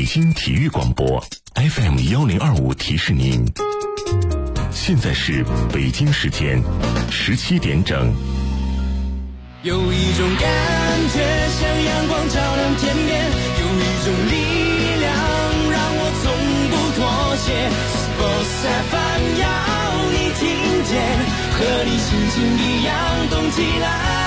京体育广播 FM1025提示您，现在是北京时间17点整。 有一种感觉像阳光照亮天边，有一种力量让我从不妥协。Sports FM 要你听见，和你心情一样动起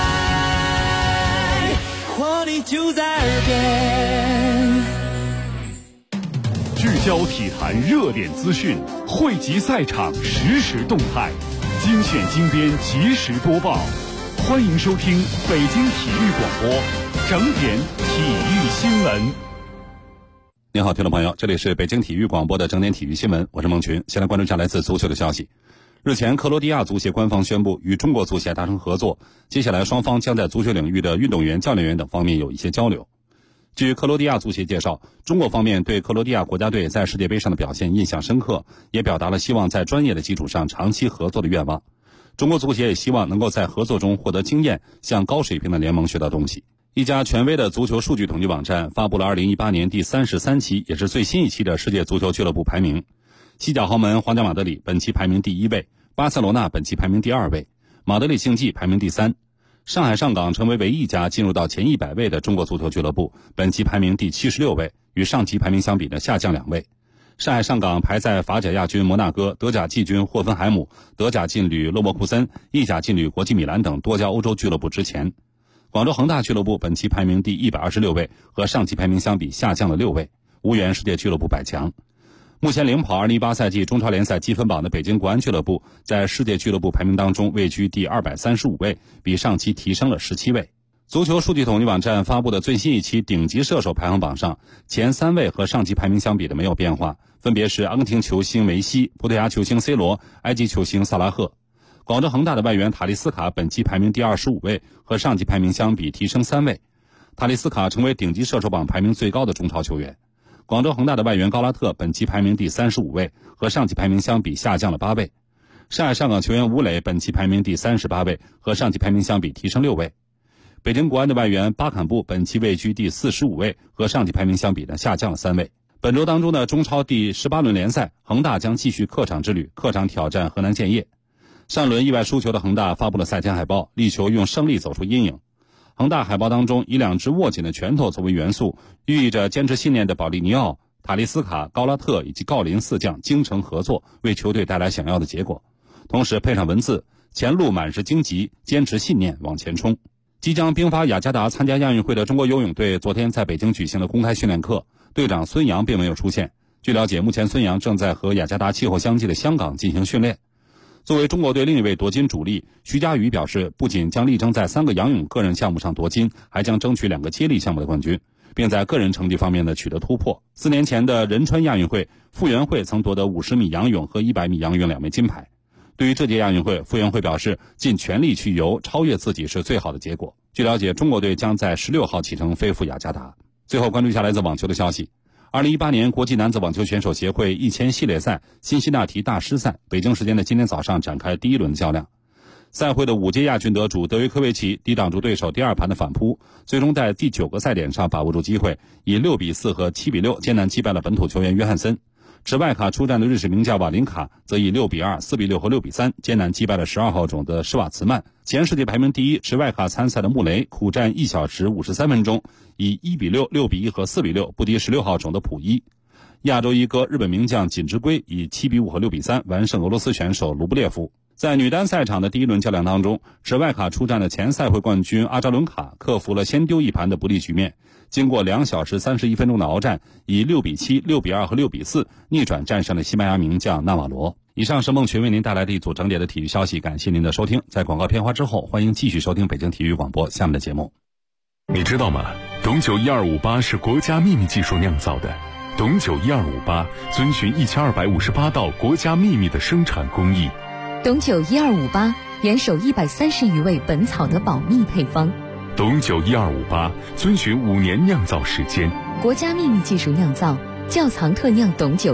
来，活力就在耳边。 聚焦体坛热点资讯，汇集赛场实时动态，精选精编及时播报。欢迎收听北京体育广播整点体育新闻。 您好，听众朋友，这里是北京体育广播的整点体育新闻，我是孟群。先来关注一下来自足球的消息。日前，克罗地亚足协官方宣布与中国足协达成合作，接下来双方将在足球领域的运动员、教练员等方面有一些交流。据克罗地亚足协介绍，中国方面对克罗地亚国家队在世界杯上的表现印象深刻，也表达了希望在专业的基础上长期合作的愿望。中国足协也希望能够在合作中获得经验，向高水平的联盟学到东西。一家权威的足球数据统计网站发布了2018年第33期，也是最新一期的世界足球俱乐部排名。西甲豪门皇家马德里本期排名第1位，巴塞罗那本期排名第2位，马德里竞技排名第3。上海上港成为唯一一家进入到前100位的中国足球俱乐部，本期排名第76位，与上期排名相比呢下降2位。上海上港排在法甲亚军摩纳哥、德甲季军霍芬海姆、德甲劲旅勒沃库森、意甲劲旅国际米兰等多家欧洲俱乐部之前。广州恒大俱乐部本期排名第126位，和上期排名相比下降了6位，无缘世界俱乐部100强。目前领跑2018赛季中超联赛积分榜的北京国安俱乐部，在世界俱乐部排名当中位居第235位，比上期提升了17位。足球数据统计网站发布的最新一期顶级射手排行榜上，前3位和上期排名相比的没有变化，分别是阿根廷球星梅西、葡萄牙球星 C 罗、埃及球星萨拉赫。广州恒大的外援塔利斯卡本期排名第25位，和上期排名相比提升3位。塔利斯卡成为顶级射手榜排名最高的中超球员。广州恒大的外援高拉特本期排名第35位，和上期排名相比下降了8位。上海上港球员吴磊本期排名第38位，和上期排名相比提升6位。北京国安的外援巴坎布本期位居第45位，和上期排名相比呢下降了3位。本周当中的中超第18轮联赛，恒大将继续客场之旅，客场挑战河南建业。上轮意外输球的恒大发布了赛前海报，力求用胜利走出阴影。恒大海报当中以2只握紧的拳头作为元素，寓意着坚持信念的保利尼奥、塔利斯卡、高拉特以及郜林4将精诚合作，为球队带来想要的结果。同时配上文字：前路满是荆棘，坚持信念往前冲。即将兵发雅加达参加亚运会的中国游泳队昨天在北京举行了公开训练课，队长孙杨并没有出现。据了解，目前孙杨正在和雅加达气候相近的香港进行训练。作为中国队另一位夺金主力，徐嘉余表示，不仅将力争在3个仰泳个人项目上夺金，还将争取2个接力项目的冠军，并在个人成绩方面呢取得突破。4年前的仁川亚运会，傅园慧曾夺得50米仰泳和100米仰泳2枚金牌。对于这届亚运会，傅园慧表示，尽全力去游，超越自己是最好的结果。据了解，中国队将在16号启程飞赴雅加达。最后关注一下来自网球的消息。2018年国际男子网球选手协会1000系列赛辛西那提大师赛，北京时间的今天早上展开第1轮较量。赛会的5届亚军得主德约科维奇抵挡住对手第2盘的反扑，最终在第9个赛点上把握住机会，以6比4和7比6艰难击败了本土球员约翰森。持外卡出战的瑞士名将瓦林卡则以6比2、4比6和6比3艰难击败了12号种的施瓦茨曼。前世界排名第1持外卡参赛的穆雷苦战1小时53分钟，以1比6、6比1和4比6不敌16号种的普伊。亚洲一哥日本名将锦织圭以7比5和6比3完胜俄罗斯选手卢布列夫。在女单赛场的第1轮较量当中，持外卡出战的前赛会冠军阿扎伦卡克服了先丢1盘的不利局面，经过2小时31分钟的鏖战，以6比7、6比2和6比4逆转战胜了西班牙名将纳瓦罗。以上是孟群为您带来的一组整点的体育消息，感谢您的收听。在广告片花之后，欢迎继续收听北京体育广播下面的节目。 你知道吗？董酒1258是国家秘密技术酿造的。董酒1258遵循1258道国家秘密的生产工艺。 董酒1258严守130余味本草的保密配方。 董酒1258遵循5年酿造时间， 国家秘密技术酿造，窖藏特酿董酒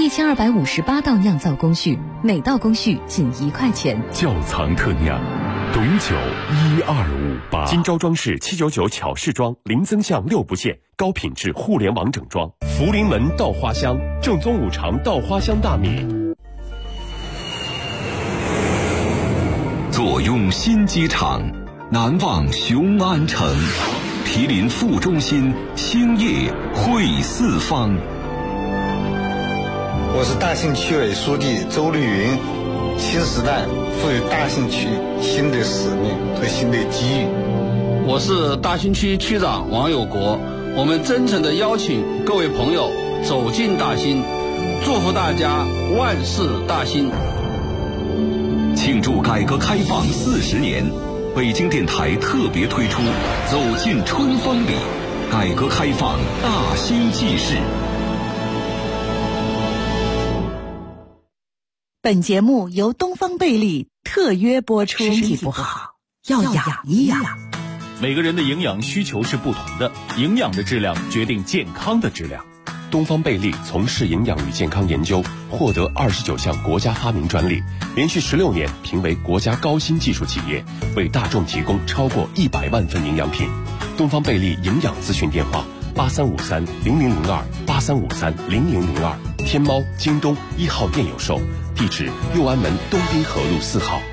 1258，1258道酿造工序，每道工序仅1块钱。 窖藏特酿， 董九1258， 金招装饰799巧饰装，零增项6不限，高品质互联网整装。福临门稻花香，正宗五常稻花香大米。 坐拥新机场，难忘雄安城。毗邻副中心，兴业汇四方。 我是大兴区委书记周绿云。新时代赋予大兴区新的使命和新的机遇。 我是大兴区区长王有国，我们真诚地邀请各位朋友走进大兴，祝福大家万事大兴。 庆祝改革开放40年，北京电台特别推出走进春风里，改革开放大兴纪事。 本节目由东方贝利特约播出。身体不好要养一养。 每个人的营养需求是不同的，营养的质量决定健康的质量。 东方贝利从事营养与健康研究，获得29项国家发明专利，连续16年评为国家高新技术企业，为大众提供超过100万份营养品。东方贝利营养咨询电话83530002，83530002，天猫、京东1号店有售，地址六安门东滨河路4号。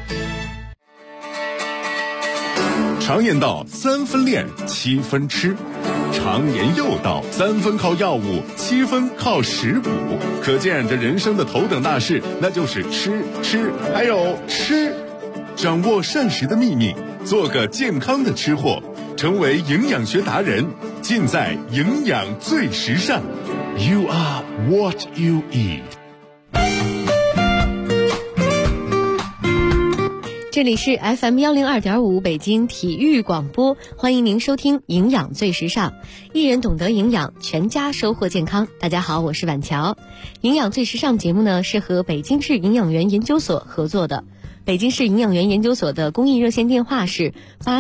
常言道3分练7分吃，常言又道3分靠药物7分靠食补，可见这人生的头等大事那就是吃还有吃。掌握膳食的秘密，做个健康的吃货，成为营养学达人，尽在营养最时尚。 You are what you eat。 这里是 FM102.5 北京体育广播，欢迎您收听营养最时尚，一人懂得营养，全家收获健康。大家好，我是婉乔。营养最时尚节目呢是和北京市营养员研究所合作的。北京市营养员研究所的公益热线电话是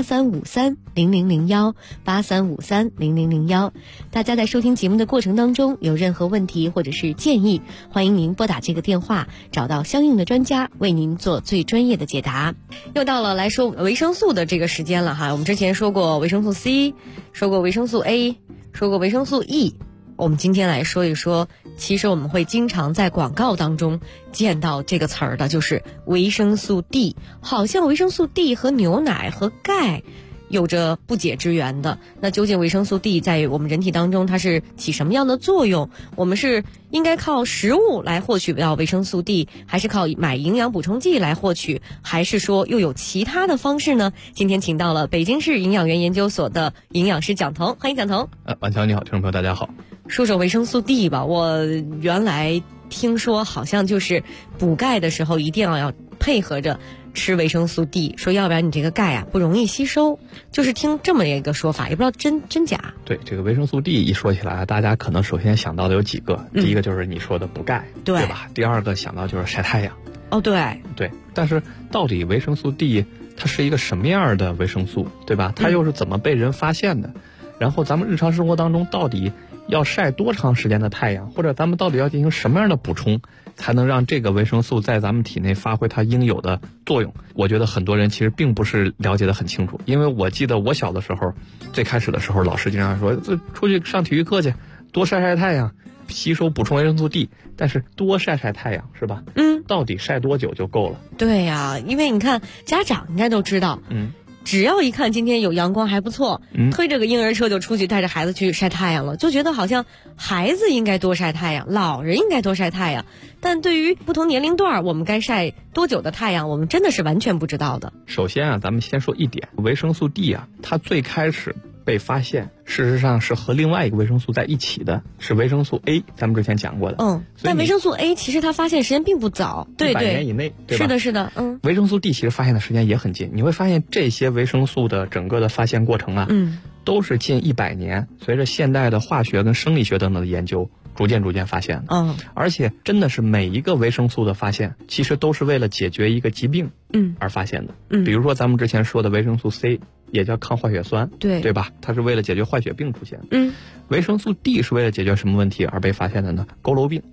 83530001，83530001。大家在收听节目的过程当中有任何问题或者是建议，欢迎您拨打这个电话，找到相应的专家为您做最专业的解答。又到了来说维生素的这个时间了哈，我们之前说过维生素 C， 说过维生素 A， 说过维生素 E。我们今天来说一说，其实我们会经常在广告当中见到这个词儿的，就是维生素 D。好像维生素 D 和牛奶和钙有着不解之缘的。那究竟维生素 D 在我们人体当中它是起什么样的作用？我们是应该靠食物来获取到维生素 D， 还是靠买营养补充剂来获取，还是说又有其他的方式呢？今天请到了北京市营养员研究所的营养师蒋彤，欢迎蒋彤。 婉乔你好，听众朋友大家好。 说说维生素 D 吧，我原来听说好像就是补钙的时候一定要配合着吃维生素 D， 说要不然你这个钙啊不容易吸收，就是听这么一个说法，也不知道真假。 对，这个维生素 D 一说起来，大家可能首先想到的有几个，第一个就是你说的补钙，对吧？第二个想到就是晒太阳。 哦，对， 但是到底维生素 D 它是一个什么样的维生素，对吧？它又是怎么被人发现的？然后咱们日常生活当中到底要晒多长时间的太阳，或者咱们到底要进行什么样的补充，才能让这个维生素在咱们体内发挥它应有的作用？我觉得很多人其实并不是了解得很清楚，因为我记得我小的时候，最开始的时候，老师经常说，出去上体育课去，多晒晒太阳，吸收补充维生素 D， 但是多晒晒太阳是吧？到底晒多久就够了？ 对呀，因为你看家长应该都知道，只要一看今天有阳光还不错，推着个婴儿车就出去带着孩子去晒太阳了，就觉得好像孩子应该多晒太阳，老人应该多晒太阳。但对于不同年龄段我们该晒多久的太阳，我们真的是完全不知道的。 首先啊，咱们先说一点，维生素 D 啊，它最开始被发现，事实上是和另外一个维生素在一起的，是维生素 A， 咱们之前讲过的。 但维生素 A 其实它发现时间并不早，对 100年以内，对吧？ 是的， 维生素 D 其实发现的时间也很近，你会发现这些维生素的整个的发现过程啊，都是近100年，随着现代的化学跟生理学等等的研究，逐渐发现的。而且真的是每一个维生素的发现，其实都是为了解决一个疾病而发现的。比如说咱们之前说的维生素 C， 也叫抗坏血酸，对吧？它是为了解决坏血病出现的。维生素 D 是为了解决什么问题而被发现的呢？佝偻病。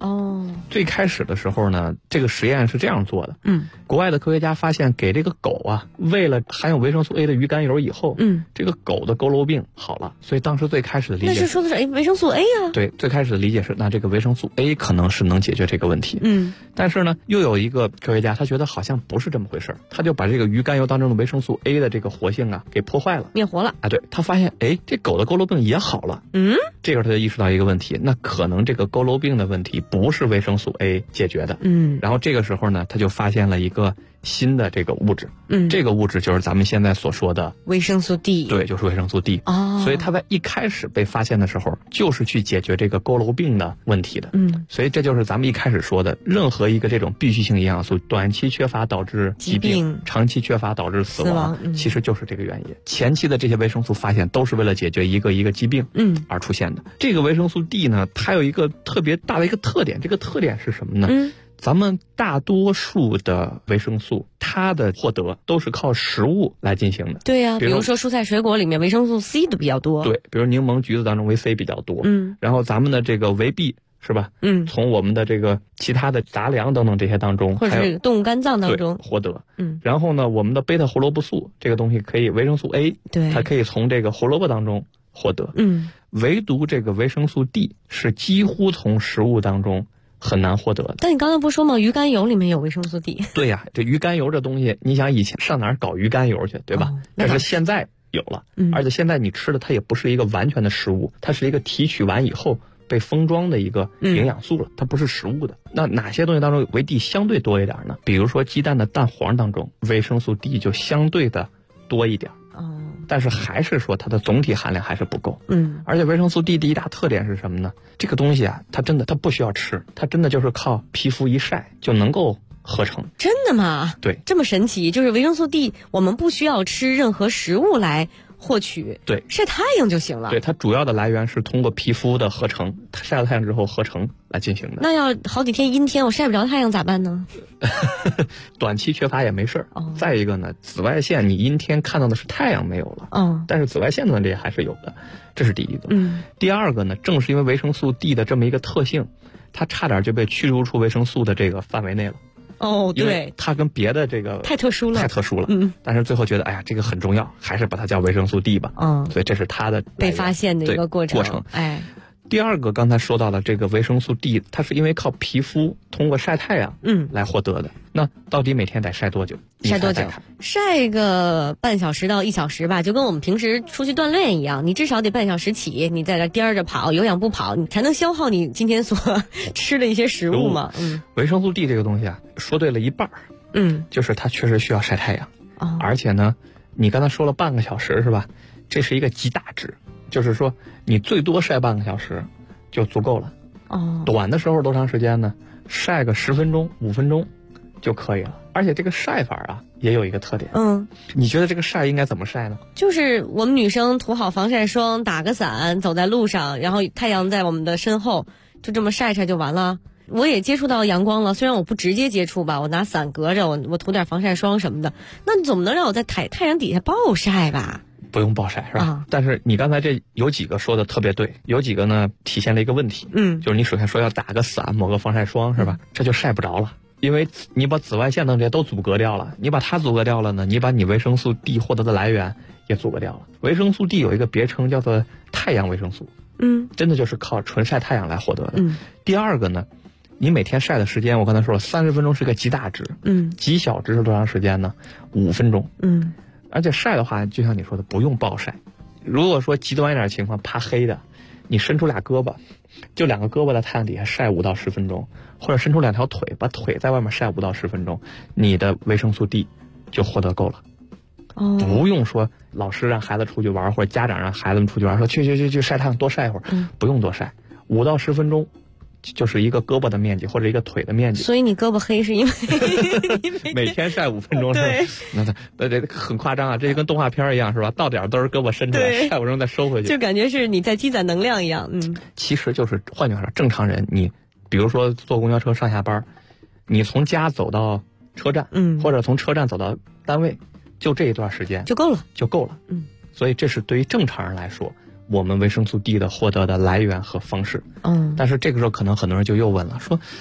最开始的时候呢，这个实验是这样做的。国外的科学家发现，给这个狗啊喂了含有维生素 A 的鱼肝油以后，这个狗的佝偻病好了。所以当时最开始的理解， 那是说的是维生素 A 啊。 对，最开始的理解是，那这个维生素 A 可能是能解决这个问题。但是呢，又有一个科学家，他觉得好像不是这么回事，他就把这个鱼肝油当中的维生素 A 的这个活性啊给破坏了， 灭活了啊。对，他发现，这狗的佝偻病也好了。这个他就意识到一个问题，那可能这个佝偻病的问题不是维生素 A 解决的。然后这个时候呢，他就发现了一个新的这个物质。这个物质就是咱们现在所说的维生素 D。 对，就是维生素 D。所以他在一开始被发现的时候，就是去解决这个佝偻病的问题的。所以这就是咱们一开始说的，任何一个这种必需性营养素，短期缺乏导致疾病，长期缺乏导致死亡，其实就是这个原因。前期的这些维生素发现都是为了解决一个疾病而出现的。这个维生素 D 呢，它有一个特别大的一个特点，这个特点是什么呢？咱们大多数的维生素，它的获得都是靠食物来进行的。 对呀，比如说蔬菜水果里面维生素 C 的比较多。 对，比如柠檬、橘子当中维 C 比较多。然后咱们的这个维 B 是吧？从我们的这个其他的杂粮等等这些当中， 或者是动物肝脏当中获得。然后呢，我们的贝塔胡萝卜素这个东西可以维生素 A， 对， 它可以从这个胡萝卜当中获得。唯独这个维生素 D 是几乎从食物当中很难获得的。 但你刚才不说吗？鱼肝油里面有维生素 D。 对呀，这鱼肝油这东西，你想以前上哪儿搞鱼肝油去，对吧？但是现在有了，而且现在你吃的它也不是一个完全的食物，它是一个提取完以后被封装的一个营养素了，它不是食物的。那哪些东西当中维 D 相对多一点呢？比如说鸡蛋的蛋黄当中，维生素 D 就相对的多一点。但是还是说它的总体含量还是不够。而且维生素 D 的一大特点是什么呢？这个东西啊，它不需要吃，它真的就是靠皮肤一晒就能够合成。 真的吗？ 对， 这么神奇，就是维生素 D 我们不需要吃任何食物来获取， 对， 晒太阳就行了。 对，它主要的来源是通过皮肤的合成，它晒了太阳之后合成来进行的。 那要好几天阴天，我晒不着太阳咋办呢？ 短期缺乏也没事儿。再一个呢，紫外线你阴天看到的是太阳没有了，但是紫外线的这还是有的，这是第一个。第二个呢，正是因为维生素 D 的这么一个特性，它差点就被驱逐出维生素的这个范围内了。对，它跟别的这个太特殊了。 但是最后觉得，哎呀，这个很重要，还是把它叫维生素 D 吧。所以这是它的被发现的一个过程。 第二个，刚才说到了这个维生素 D， 它是因为靠皮肤通过晒太阳来获得的。那到底每天得晒多久？ 晒多久？晒个半小时到1小时吧，就跟我们平时出去锻炼一样，你至少得半小时起，你在这颠着跑，有氧不跑，你才能消耗你今天所吃的一些食物嘛。 维生素 D 这个东西啊，说对了一半。就是它确实需要晒太阳。而且呢，你刚才说了半个小时是吧？这是一个极大值。就是说，你最多晒半个小时就足够了。短的时候多长时间呢？晒个10分钟、5分钟就可以了。而且这个晒法啊，也有一个特点。你觉得这个晒应该怎么晒呢？ 就是我们女生涂好防晒霜，打个伞，走在路上，然后太阳在我们的身后，就这么晒晒就完了。我也接触到阳光了，虽然我不直接接触吧，我拿伞隔着，我涂点防晒霜什么的。那你总不能让我在太阳底下暴晒吧？ 不用暴晒是吧？但是你刚才这有几个说的特别对，有几个呢体现了一个问题。就是你首先说要打个伞，抹个防晒霜是吧？这就晒不着了，因为你把紫外线等这些都阻隔掉了。你把它阻隔掉了呢，你把你维生素 D 获得的来源也阻隔掉了。维生素 D 有一个别称叫做太阳维生素。真的就是靠纯晒太阳来获得的。第二个呢，你每天晒的时间，我刚才说了，30分钟是个极大值。极小值是多长时间呢？5分钟。而且晒的话，就像你说的，不用暴晒。如果说极端一点情况，怕黑的，你伸出俩胳膊，就2个胳膊在太阳底下晒5到10分钟，或者伸出2条腿，把腿在外面晒5到10分钟，你的维生素 D 就获得够了。不用说老师让孩子出去玩，或者家长让孩子们出去玩，说去晒太阳多晒一会儿，不用多晒，5到10分钟。就是一个胳膊的面积或者一个腿的面积。 所以你胳膊黑是因为每天晒5分钟是吧？那这很夸张啊，这就跟动画片一样是吧？到点都是胳膊伸出来，晒5分钟再收回去， 就感觉是你在积攒能量一样。 其实就是换句话说，正常人你比如说坐公交车上下班，你从家走到车站，或者从车站走到单位，就这一段时间就够了。 所以这是对于正常人来说，我们维生素 D 的获得的来源和方式。但是这个时候可能很多人就又问了，说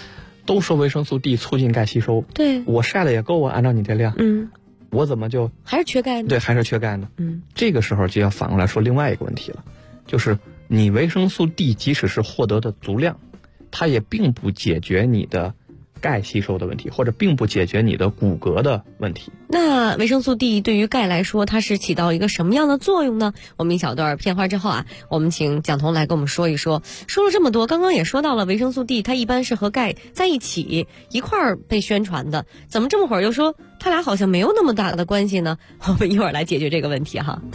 都说维生素 D 促进钙吸收， 对， 我晒的也够啊，按照你这量，我怎么就还是缺钙呢？ 对，还是缺钙呢？这个时候就要反过来说另外一个问题了，就是你维生素 D 即使是获得的足量，它也并不解决你的钙吸收的问题，或者并不解决你的骨骼的问题。 那维生素 D 对于钙来说，它是起到一个什么样的作用呢？我们一小段片花之后啊，我们请蒋彤来跟我们说一说。说了这么多，刚刚也说到了维生素 D， 它一般是和钙在一块儿被宣传的，怎么这么会儿又说它俩好像没有那么大的关系呢？我们一会儿来解决这个问题哈。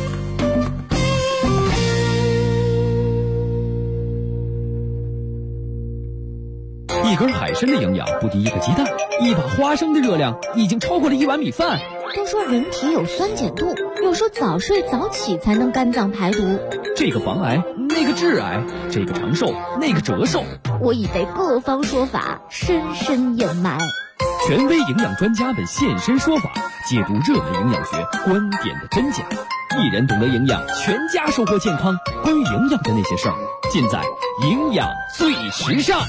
一根海参的营养不敌一个鸡蛋，一把花生的热量已经超过了1碗米饭。 都说人体有酸碱度，又说早睡早起才能肝脏排毒。 这个防癌，那个致癌，这个长寿，那个折寿。 我已被各方说法深深掩埋。 权威营养专家们现身说法，解读热门营养学观点的真假。一人懂得营养，全家收获健康。关于营养的那些事儿，尽在营养最时尚。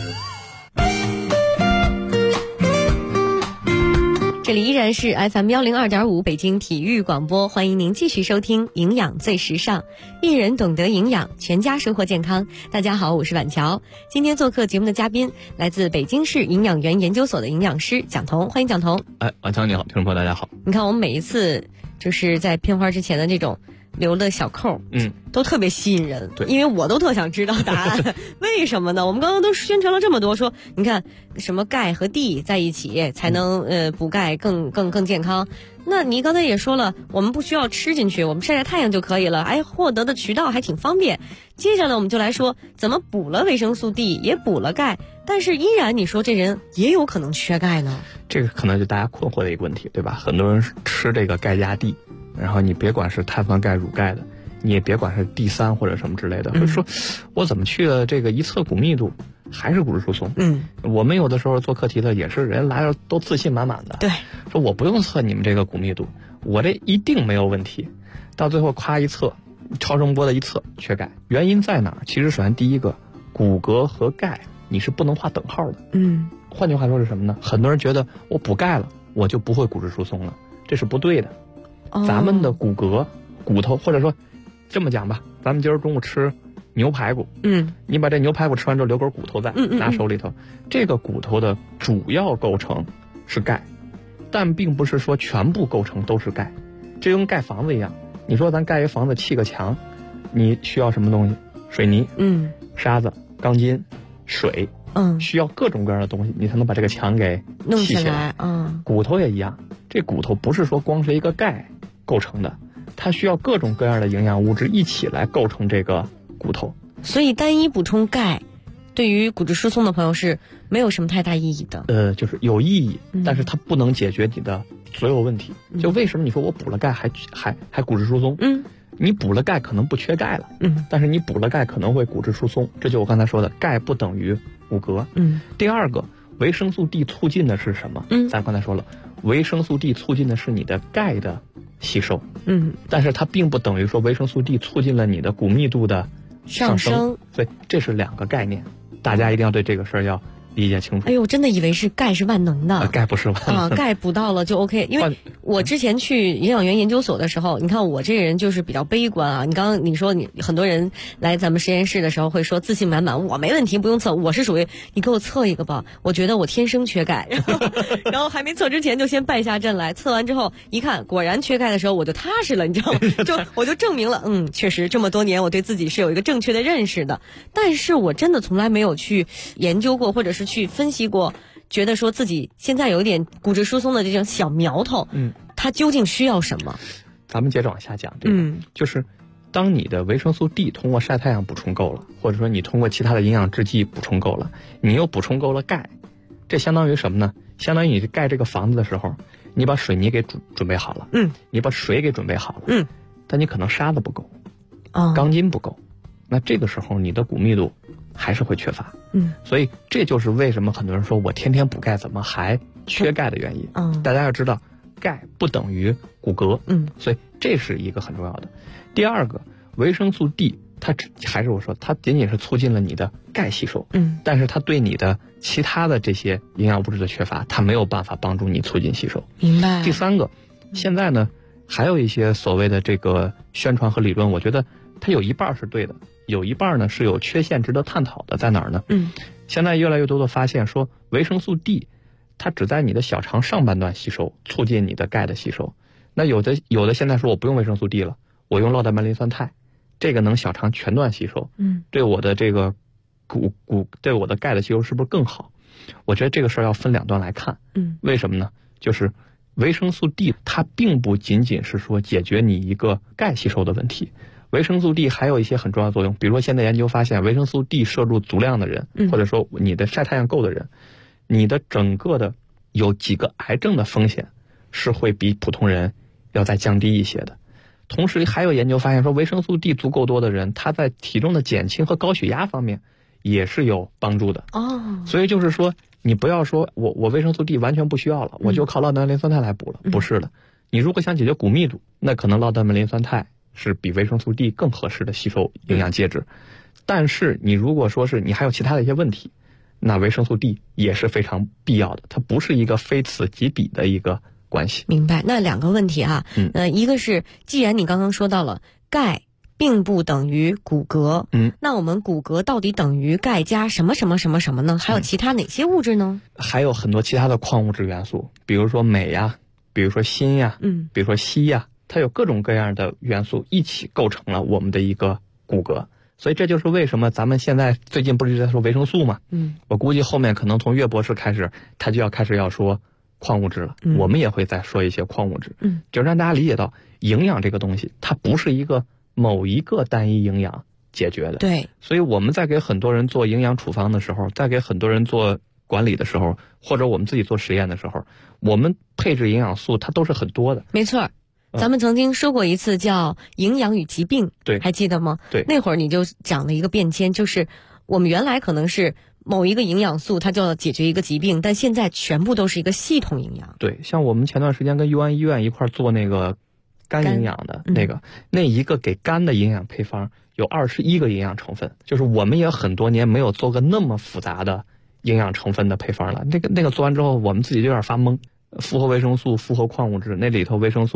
这里依然是 FM 102.5北京体育广播，欢迎您继续收听营养最时尚，一人懂得营养，全家收获健康。大家好，我是婉乔，今天做客节目的嘉宾来自北京市营养园研究所的营养师蒋彤，欢迎蒋彤。 婉乔你好，听众朋友大家好。 你看我们每一次就是在片花之前的这种留的小扣，都特别吸引人，因为我都特想知道答案。为什么呢？我们刚刚都宣传了这么多，说你看什么钙和 D 在一起才能补钙更健康。那你刚才也说了，我们不需要吃进去，我们晒晒太阳就可以了，获得的渠道还挺方便。接下来我们就来说怎么补了维生素 D 也补了钙，但是依然你说这人也有可能缺钙呢？这个可能就大家困惑的一个问题，对吧？很多人吃这个钙加 D， 然后你别管是碳酸钙乳钙的，你也别管是D3或者什么之类的，就说我怎么去了这个一测骨密度还是骨质疏松。我们有的时候做课题的也是人来了都自信满满的，对，说我不用测你们这个骨密度，我这一定没有问题。到最后夸一测，超声波的一测缺钙，原因在哪儿？其实首先第一个，骨骼和钙你是不能画等号的。换句话说是什么呢？很多人觉得我补钙了，我就不会骨质疏松了，这是不对的。咱们的骨骼、骨头，或者说这么讲吧，咱们今儿中午吃牛排骨，你把这牛排骨吃完之后留根骨头在，拿手里头，这个骨头的主要构成是钙，但并不是说全部构成都是钙。这跟盖房子一样，你说咱盖一房子砌个墙，你需要什么东西？水泥，沙子、钢筋、水，需要各种各样的东西，你才能把这个墙给砌起来。骨头也一样，这骨头不是说光是一个钙构成的，它需要各种各样的营养物质一起来构成这个骨头。 所以单一补充钙对于骨质疏松的朋友是没有什么太大意义的。 就是有意义，但是它不能解决你的所有问题。就为什么你说我补了钙还骨质疏松？你补了钙可能不缺钙了，但是你补了钙可能会骨质疏松，这就我刚才说的，钙不等于骨骼。第二个，维生素 D 促进的是什么？咱刚才说了，维生素 D 促进的是你的钙的吸收，但是它并不等于说维生素 D 促进了你的骨密度的上升，所以这是两个概念，大家一定要对这个事儿要理解清楚。 哎呦，我真的以为是钙是万能的， 钙不是万能的， 钙补到了就 OK。因为我之前去营养园研究所的时候，你看我这个人就是比较悲观啊。你刚刚你说你很多人来咱们实验室的时候会说自信满满，我没问题不用测，我是属于你给我测一个吧，我觉得我天生缺钙，然后还没测之前就先败下阵来，测完之后一看果然缺钙的时候我就踏实了，你知道吗？我就证明了，确实这么多年我对自己是有一个正确的认识的。但是我真的从来没有去研究过，或者是去分析过，觉得说自己现在有一点骨质疏松的这种小苗头，它究竟需要什么？ 咱们接着往下讲，就是当你的维生素 D 通过晒太阳补充够了，或者说你通过其他的营养制剂补充够了，你又补充够了钙，这相当于什么呢？相当于你盖这个房子的时候，你把水泥给准备好了，你把水给准备好了，但你可能沙子不够，钢筋不够，那这个时候你的骨密度还是会缺乏，所以这就是为什么很多人说我天天补钙怎么还缺钙的原因。大家要知道，钙不等于骨骼，所以这是一个很重要的。第二个，维生素 D 还是我说，它仅仅是促进了你的钙吸收，但是它对你的其他的这些营养物质的缺乏，它没有办法帮助你促进吸收。 明白。 第三个，现在呢还有一些所谓的这个宣传和理论，我觉得它有一半是对的，有一半呢是有缺陷值得探讨的。在哪儿呢？现在越来越多的发现说，维生素 D 它只在你的小肠上半段吸收，促进你的钙的吸收。那有的现在说我不用维生素 D 了，我用酪蛋白磷酸肽，这个能小肠全段吸收，对我的这个对我的钙的吸收是不是更好？我觉得这个事儿要分两端来看。为什么呢？就是维生素 D 它并不仅仅是说解决你一个钙吸收的问题，维生素 D 还有一些很重要的作用。比如说现在研究发现，维生素 D 摄入足量的人，或者说你的晒太阳够的人，你的整个的有几个癌症的风险是会比普通人要再降低一些的。同时还有研究发现说，维生素 D 足够多的人，他在体重的减轻和高血压方面也是有帮助的。所以就是说，你不要说我维生素 D 完全不需要了，我就靠酪蛋白磷酸肽来补了，不是的。你如果想解决骨密度，那可能酪蛋白磷酸肽是比维生素 D 更合适的吸收营养介质。但是你如果说是你还有其他的一些问题，那维生素 D 也是非常必要的，它不是一个非此即彼的一个关系。 明白。那两个问题哈，一个是既然你刚刚说到了钙并不等于骨骼，那我们骨骼到底等于钙加什么什么什么什么呢？还有其他哪些物质呢？ 还有很多其他的矿物质元素，比如说镁呀，比如说锌呀，比如说硒呀，它有各种各样的元素一起构成了我们的一个骨骼。所以这就是为什么咱们现在最近不是一直在说维生素嘛？我估计后面可能从岳博士开始，他就要开始要说矿物质了。我们也会再说一些矿物质，就让大家理解到营养这个东西，它不是一个某一个单一营养解决的。 对， 所以我们在给很多人做营养处方的时候，在给很多人做管理的时候，或者我们自己做实验的时候，我们配置营养素它都是很多的。 没错。咱们曾经说过一次叫营养与疾病， 对， 还记得吗？ 对， 那会儿你就讲了一个变迁，就是我们原来可能是某一个营养素它就要解决一个疾病，但现在全部都是一个系统营养。 对，像我们前段时间跟佑安医院一块做那个肝营养的那一个给肝的营养配方有21个营养成分，就是我们也很多年没有做过那么复杂的营养成分的配方了。那个做完之后，我们自己就有点发懵。复合维生素、复合矿物质，那里头维生素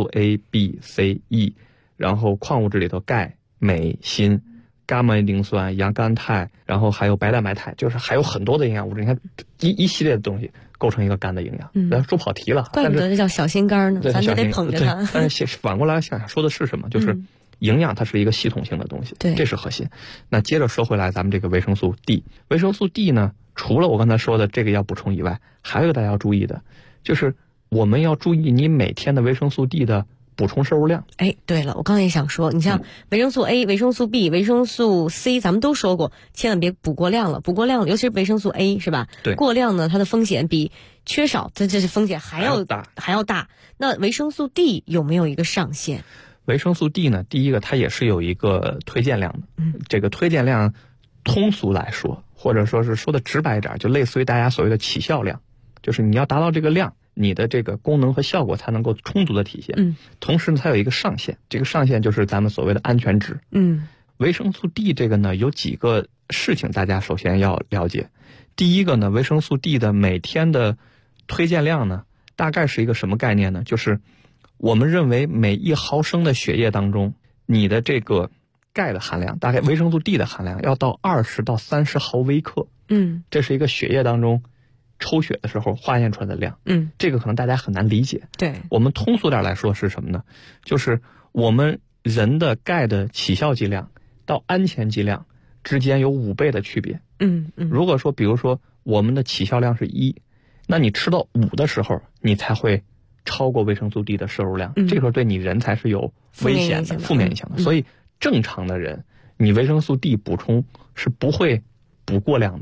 A、B、C、E， 然后矿物质里头钙、镁、锌、伽马磷酸、洋甘肽，然后还有白蛋白肽，就是还有很多的营养物质。你看一系列的东西构成一个肝的营养。然后说跑题了， 怪不得这叫小心肝呢，咱就得捧着它。 但是反过来想说的是什么？就是营养它是一个系统性的东西，这是核心。那接着说回来，咱们这个维生素 D， 维生素 D 呢，除了我刚才说的这个要补充以外，还有一个大家要注意的，就是我们要注意你每天的维生素 D 的补充摄入量。 对了，我刚才也想说，你像维生素 A、维生素 B、维生素 C， 咱们都说过，千万别补过量了。补过量，尤其是维生素 A 是吧？ 对，过量呢，它的风险比缺少，这是风险还要大。那维生素 D 有没有一个上限？ 维生素 D 呢，第一个它也是有一个推荐量的。这个推荐量通俗来说，或者说是说的直白一点，就类似于大家所谓的起效量，就是你要达到这个量，你的这个功能和效果才能够充足的体现。同时呢，它有一个上限，这个上限就是咱们所谓的安全值。维生素 D 这个呢，有几个事情大家首先要了解。第一个呢，维生素 D 的每天的推荐量呢，大概是一个什么概念呢？就是我们认为每1毫升的血液当中，你的这个钙的含量，大概维生素 D 的含量要到20到30毫微克。这是一个血液当中抽血的时候化验出来的量。这个可能大家很难理解。 对， 我们通俗点来说是什么呢？就是我们人的钙的起效剂量到安全剂量之间有5倍的区别。如果说比如说我们的起效量是1，那你吃到5的时候，你才会超过维生素 D 的摄入量。这个时候对你人才是有危险的负面影响的。所以正常的人，你维生素 D 补充是不会补过量的。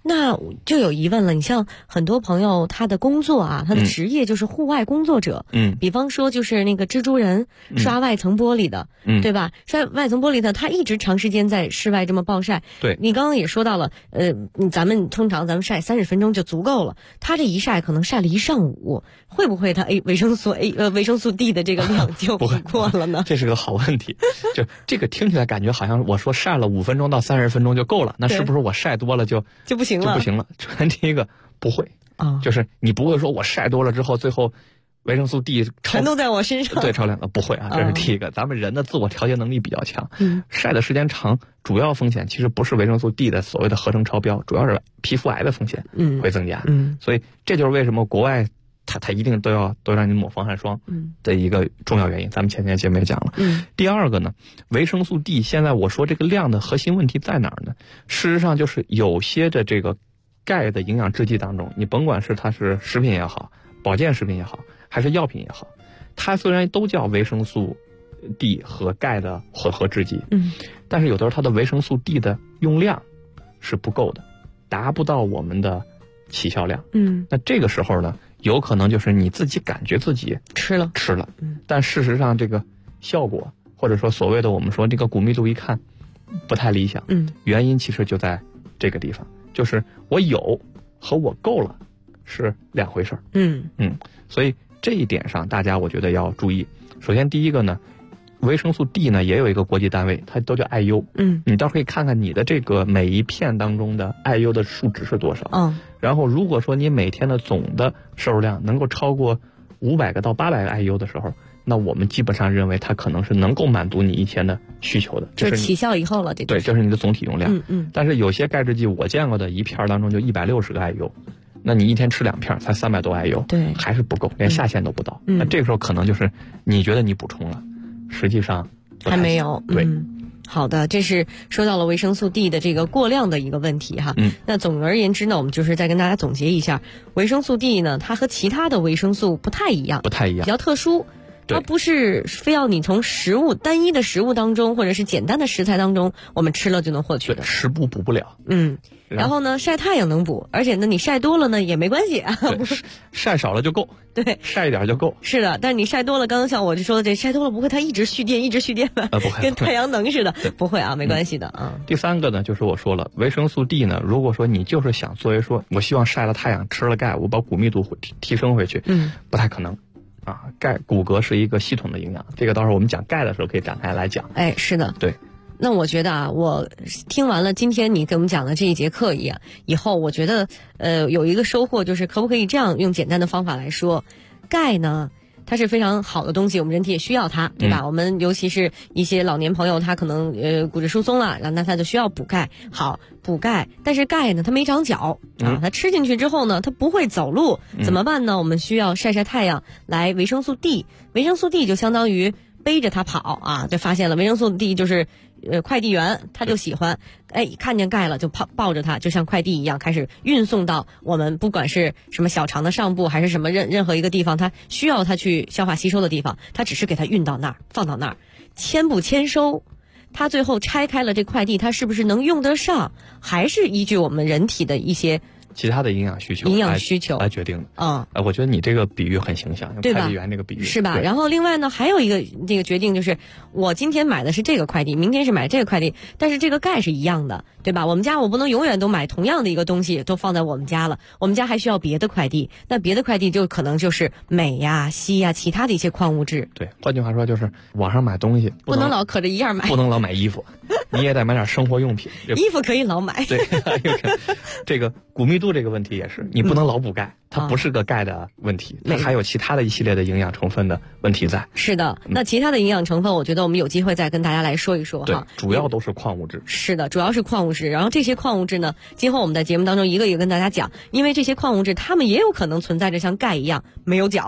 那就有疑问了，你像很多朋友他的工作啊，他的职业就是户外工作者，比方说就是那个蜘蛛人刷外层玻璃的，对吧？刷外层玻璃的，他一直长时间在室外这么暴晒。 对， 你刚刚也说到了，通常咱们晒30分钟就足够了，他这一晒可能晒了一上午，会不会他维生素 D 的这个量就不过了呢？ 这是个好问题，就这个听起来感觉好像我说晒了5分钟到30分钟就够了，那是不是我晒多了就不行了？就不行了。第一个不会啊，就是你不会说我晒多了之后，最后维生素 D 全都在我身上， 对，超量不会啊，这是第一个。咱们人的自我调节能力比较强，晒的时间长，主要风险其实不是维生素 D 的所谓的合成超标，主要是皮肤癌的风险会增加。所以这就是为什么国外它一定都让你抹防汗霜的一个重要原因。咱们前天节目也讲了。第二个呢，维生素 D 现在我说这个量的核心问题在哪儿呢？事实上就是有些的这个钙的营养制剂当中，你甭管是它是食品也好，保健食品也好，还是药品也好，它虽然都叫维生素 D 和钙的混合制剂，但是有的时候它的维生素 D 的用量是不够的，达不到我们的起效量。那这个时候呢，有可能就是你自己感觉自己吃了，但事实上这个效果或者说所谓的我们说这个骨密度一看不太理想。原因其实就在这个地方，就是我有和我够了是两回事儿。所以这一点上大家我觉得要注意。首先第一个呢，维生素 D 呢也有一个国际单位，它都叫 IU。你倒是可以看看你的这个每一片当中的 IU 的数值是多少。然后如果说你每天的总的摄入量能够超过500个到800个 IU 的时候，那我们基本上认为它可能是能够满足你一天的需求的， 就是起效以后了。 对，这是你的总体用量。但是有些钙制剂我见过的一片当中就160个 IU，那你一天吃2片才300多 IU， 对， 还是不够，连下限都不到。那这个时候可能就是你觉得你补充了，实际上还没有。 对。 好的，这是说到了维生素 D 的这个过量的一个问题哈。那总而言之呢，我们就是再跟大家总结一下，维生素 D 呢，它和其他的维生素不太一样，比较特殊。它不是非要你从单一的食物当中或者是简单的食材当中我们吃了就能获取的， 食补补不了。 然后呢，晒太阳能补，而且呢你晒多了呢也没关系啊， 晒少了就够， 对， 晒一点就够。 是的，但是你晒多了，刚刚像我就说的这晒多了不会它一直蓄电吧？ 不会， 跟太阳能似的，不会啊，没关系的啊。 第三个呢，就是我说了，维生素 D 呢，如果说你就是想作为说我希望晒了太阳吃了钙，我把骨密度提升回去，不太可能。钙骨骼是一个系统的营养，这个到时候我们讲钙的时候可以展开来讲。 是的， 对。 那我觉得啊，我听完了今天你给我们讲的这一节课以后，我觉得有一个收获，就是可不可以这样用简单的方法来说，钙呢它是非常好的东西，我们人体也需要它，对吧？我们尤其是一些老年朋友，他可能骨质疏松了，那他就需要补钙。好，补钙，但是钙呢它没长脚啊，它吃进去之后呢，它不会走路，怎么办呢？我们需要晒晒太阳来维生素 D， 维生素 D 就相当于背着它跑啊，就发现了维生素 D 就是快递员，他就喜欢看见钙了就抱着它，就像快递一样开始运送到我们不管是什么小肠的上部还是什么任何一个地方，它需要它去消化吸收的地方，它只是给它运到那儿放到那儿，签不签收，它最后拆开了这快递，它是不是能用得上，还是依据我们人体的一些其他的营养需求来决定的。我觉得你这个比喻很形象， 对吧？ 快递员这个比喻是吧？然后另外呢，还有一个这个决定就是，我今天买的是这个快递，明天是买这个快递，但是这个钙是一样的，对吧？我们家我不能永远都买同样的一个东西都放在我们家了，我们家还需要别的快递，那别的快递就可能就是镁呀、硒呀、其他的一些矿物质。 对，换句话说就是网上买东西不能老可着一样买， 不能老买衣服，你也得买点生活用品。 衣服可以老买。 对，这个骨密度这个问题也是。你不能老补钙，它不是个钙的问题，它还有其他的一系列的营养成分的问题在。 是的，那其他的营养成分，我觉得我们有机会再跟大家来说一说哈。 对，主要都是矿物质。 是的，主要是矿物质。然后这些矿物质呢，今后我们在节目当中一个一个跟大家讲，因为这些矿物质它们也有可能存在着像钙一样没有脚。